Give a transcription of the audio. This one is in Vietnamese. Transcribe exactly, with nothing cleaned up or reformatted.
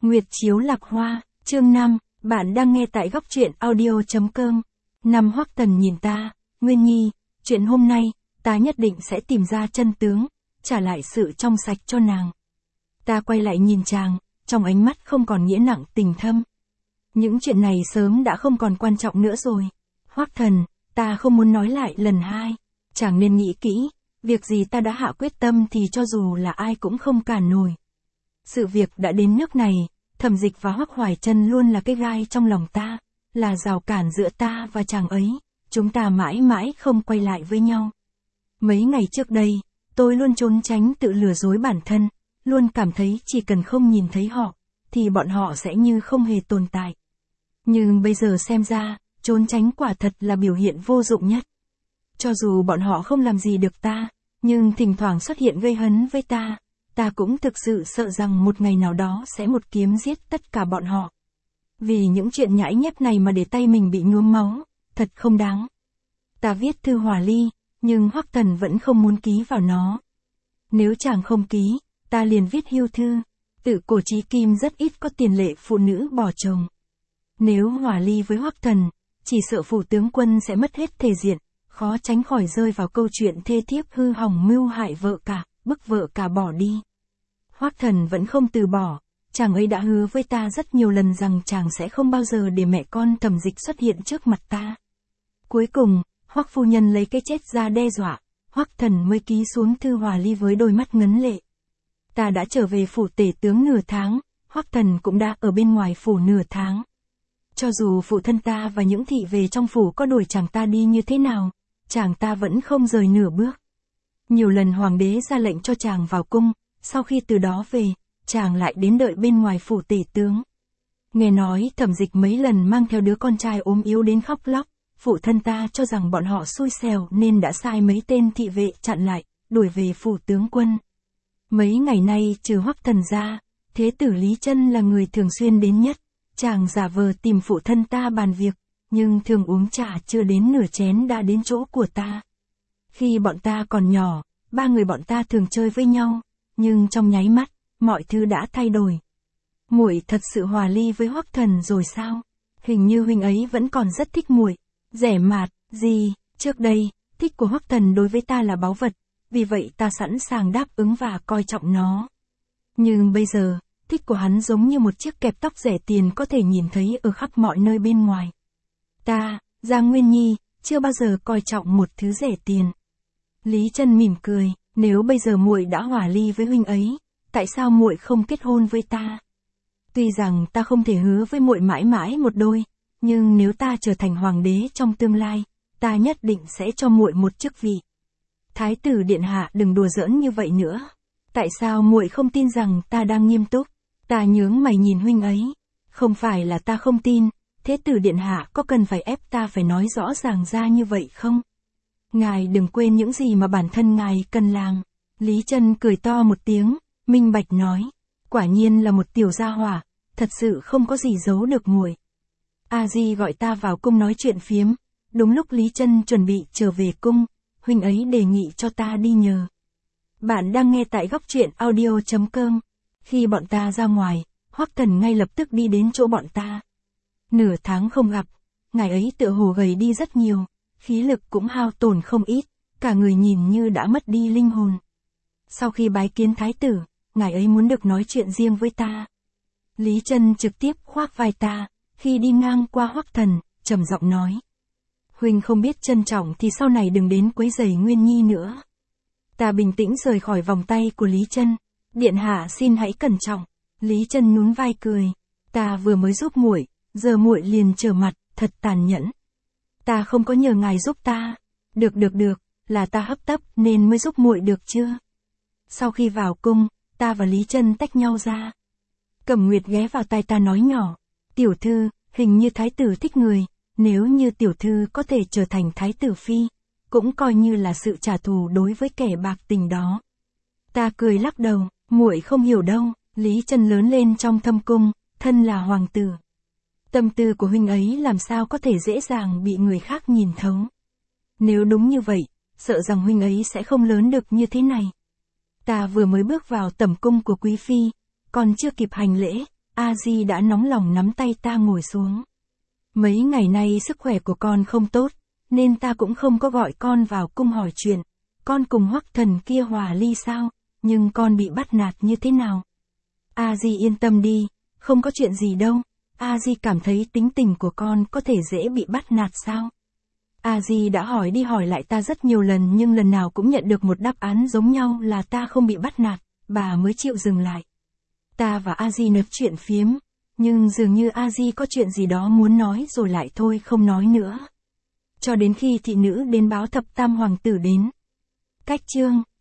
Nguyệt chiếu lạc hoa, chương năm, bạn đang nghe tại góc truyện audio.com. Năm Hoắc Thần nhìn ta, Nguyên Nhi, chuyện hôm nay, ta nhất định sẽ tìm ra chân tướng, trả lại sự trong sạch cho nàng. Ta quay lại nhìn chàng, trong ánh mắt không còn nghĩa nặng tình thâm. Những chuyện này sớm đã không còn quan trọng nữa rồi. Hoắc Thần, ta không muốn nói lại lần hai. Chàng nên nghĩ kỹ, việc gì ta đã hạ quyết tâm thì cho dù là ai cũng không cản nổi. Sự việc đã đến nước này, Thẩm Dịch và Hoắc Hoài Chân luôn là cái gai trong lòng ta, là rào cản giữa ta và chàng ấy, chúng ta mãi mãi không quay lại với nhau. Mấy ngày trước đây, tôi luôn trốn tránh tự lừa dối bản thân, luôn cảm thấy chỉ cần không nhìn thấy họ, thì bọn họ sẽ như không hề tồn tại. Nhưng bây giờ xem ra, trốn tránh quả thật là biểu hiện vô dụng nhất. Cho dù bọn họ không làm gì được ta, nhưng thỉnh thoảng xuất hiện gây hấn với ta, ta cũng thực sự sợ rằng một ngày nào đó sẽ một kiếm giết tất cả bọn họ. Vì những chuyện nhãi nhép này mà để tay mình bị nhuốm máu, thật không đáng. Ta viết thư hòa ly, nhưng Hoắc Thần vẫn không muốn ký vào nó. Nếu chàng không ký, ta liền viết hưu thư. Tự cổ chí kim rất ít có tiền lệ phụ nữ bỏ chồng. Nếu hòa ly với Hoắc Thần, chỉ sợ phủ tướng quân sẽ mất hết thể diện, khó tránh khỏi rơi vào câu chuyện thê thiếp hư hỏng mưu hại vợ cả, bức vợ cả bỏ đi. Hoắc Thần vẫn không từ bỏ, chàng ấy đã hứa với ta rất nhiều lần rằng chàng sẽ không bao giờ để mẹ con Thẩm Dịch xuất hiện trước mặt ta. Cuối cùng, Hoắc phu nhân lấy cái chết ra đe dọa, Hoắc Thần mới ký xuống thư hòa ly với đôi mắt ngấn lệ. Ta đã trở về phủ tể tướng nửa tháng, Hoắc Thần cũng đã ở bên ngoài phủ nửa tháng. Cho dù phụ thân ta và những thị vệ trong phủ có đuổi chàng ta đi như thế nào, chàng ta vẫn không rời nửa bước. Nhiều lần hoàng đế ra lệnh cho chàng vào cung, sau khi từ đó về, chàng lại đến đợi bên ngoài phủ tể tướng. Nghe nói Thẩm Dịch mấy lần mang theo đứa con trai ốm yếu đến khóc lóc, phụ thân ta cho rằng bọn họ xui xẻo nên đã sai mấy tên thị vệ chặn lại, đuổi về phủ tướng quân. Mấy ngày nay trừ Hoắc Thần ra, thế tử Lý Chân là người thường xuyên đến nhất, chàng giả vờ tìm phụ thân ta bàn việc, nhưng thường uống trà chưa đến nửa chén đã đến chỗ của ta. Khi bọn ta còn nhỏ, ba người bọn ta thường chơi với nhau, nhưng trong nháy mắt, mọi thứ đã thay đổi. Muội thật sự hòa ly với Hoắc Thần rồi sao? Hình như huynh ấy vẫn còn rất thích muội. Rẻ mạt, gì, trước đây, thích của Hoắc Thần đối với ta là báu vật, vì vậy ta sẵn sàng đáp ứng và coi trọng nó. Nhưng bây giờ, thích của hắn giống như một chiếc kẹp tóc rẻ tiền có thể nhìn thấy ở khắp mọi nơi bên ngoài. Ta, Giang Nguyên Nhi, chưa bao giờ coi trọng một thứ rẻ tiền. Lý Chân mỉm cười, nếu bây giờ muội đã hòa ly với huynh ấy, tại sao muội không kết hôn với ta? Tuy rằng ta không thể hứa với muội mãi mãi một đôi, nhưng nếu ta trở thành hoàng đế trong tương lai, ta nhất định sẽ cho muội một chức vị. Thái tử điện hạ đừng đùa giỡn như vậy nữa. Tại sao muội không tin rằng ta đang nghiêm túc? Ta nhướng mày nhìn huynh ấy. Không phải là ta không tin, thế tử điện hạ có cần phải ép ta phải nói rõ ràng ra như vậy không? Ngài đừng quên những gì mà bản thân ngài cần làm. Lý Chân cười to một tiếng, minh bạch nói. Quả nhiên là một tiểu gia hỏa, thật sự không có gì giấu được muội. A Di gọi ta vào cung nói chuyện phiếm. Đúng lúc Lý Chân chuẩn bị trở về cung, huynh ấy đề nghị cho ta đi nhờ. Bạn đang nghe tại góc truyện audio.com. Khi bọn ta ra ngoài, Hoắc Thần ngay lập tức đi đến chỗ bọn ta. Nửa tháng không gặp, ngài ấy tựa hồ gầy đi rất nhiều, khí lực cũng hao tổn không ít, cả người nhìn như đã mất đi linh hồn. Sau khi bái kiến thái tử, ngài ấy muốn được nói chuyện riêng với ta. Lý Chân trực tiếp khoác vai ta, khi đi ngang qua Hoắc Thần, trầm giọng nói. Huynh không biết trân trọng thì sau này đừng đến quấy rầy Nguyên Nhi nữa. Ta bình tĩnh rời khỏi vòng tay của Lý Chân. Điện hạ xin hãy cẩn trọng. Lý Chân nhún vai cười. Ta vừa mới giúp muội, giờ muội liền trở mặt, thật tàn nhẫn. Ta không có nhờ ngài giúp ta. Được được được, là ta hấp tấp nên mới giúp muội được chưa? Sau khi vào cung, ta và Lý Chân tách nhau ra. Cẩm Nguyệt ghé vào tai ta nói nhỏ. Tiểu thư, hình như thái tử thích người, nếu như tiểu thư có thể trở thành thái tử phi, cũng coi như là sự trả thù đối với kẻ bạc tình đó. Ta cười lắc đầu, muội không hiểu đâu, Lý Chân lớn lên trong thâm cung, thân là hoàng tử. Tâm tư của huynh ấy làm sao có thể dễ dàng bị người khác nhìn thấu. Nếu đúng như vậy, sợ rằng huynh ấy sẽ không lớn được như thế này. Ta vừa mới bước vào tẩm cung của quý phi, còn chưa kịp hành lễ, A Di đã nóng lòng nắm tay ta ngồi xuống. Mấy ngày nay sức khỏe của con không tốt, nên ta cũng không có gọi con vào cung hỏi chuyện. Con cùng Hoắc Thần kia hòa ly sao, nhưng con bị bắt nạt như thế nào? A Di yên tâm đi, không có chuyện gì đâu. A Di cảm thấy tính tình của con có thể dễ bị bắt nạt sao? A Di đã hỏi đi hỏi lại ta rất nhiều lần nhưng lần nào cũng nhận được một đáp án giống nhau là ta không bị bắt nạt, bà mới chịu dừng lại. Ta và A Di nói chuyện phiếm, nhưng dường như A Di có chuyện gì đó muốn nói rồi lại thôi không nói nữa. Cho đến khi thị nữ đến báo thập tam hoàng tử đến. Cách chương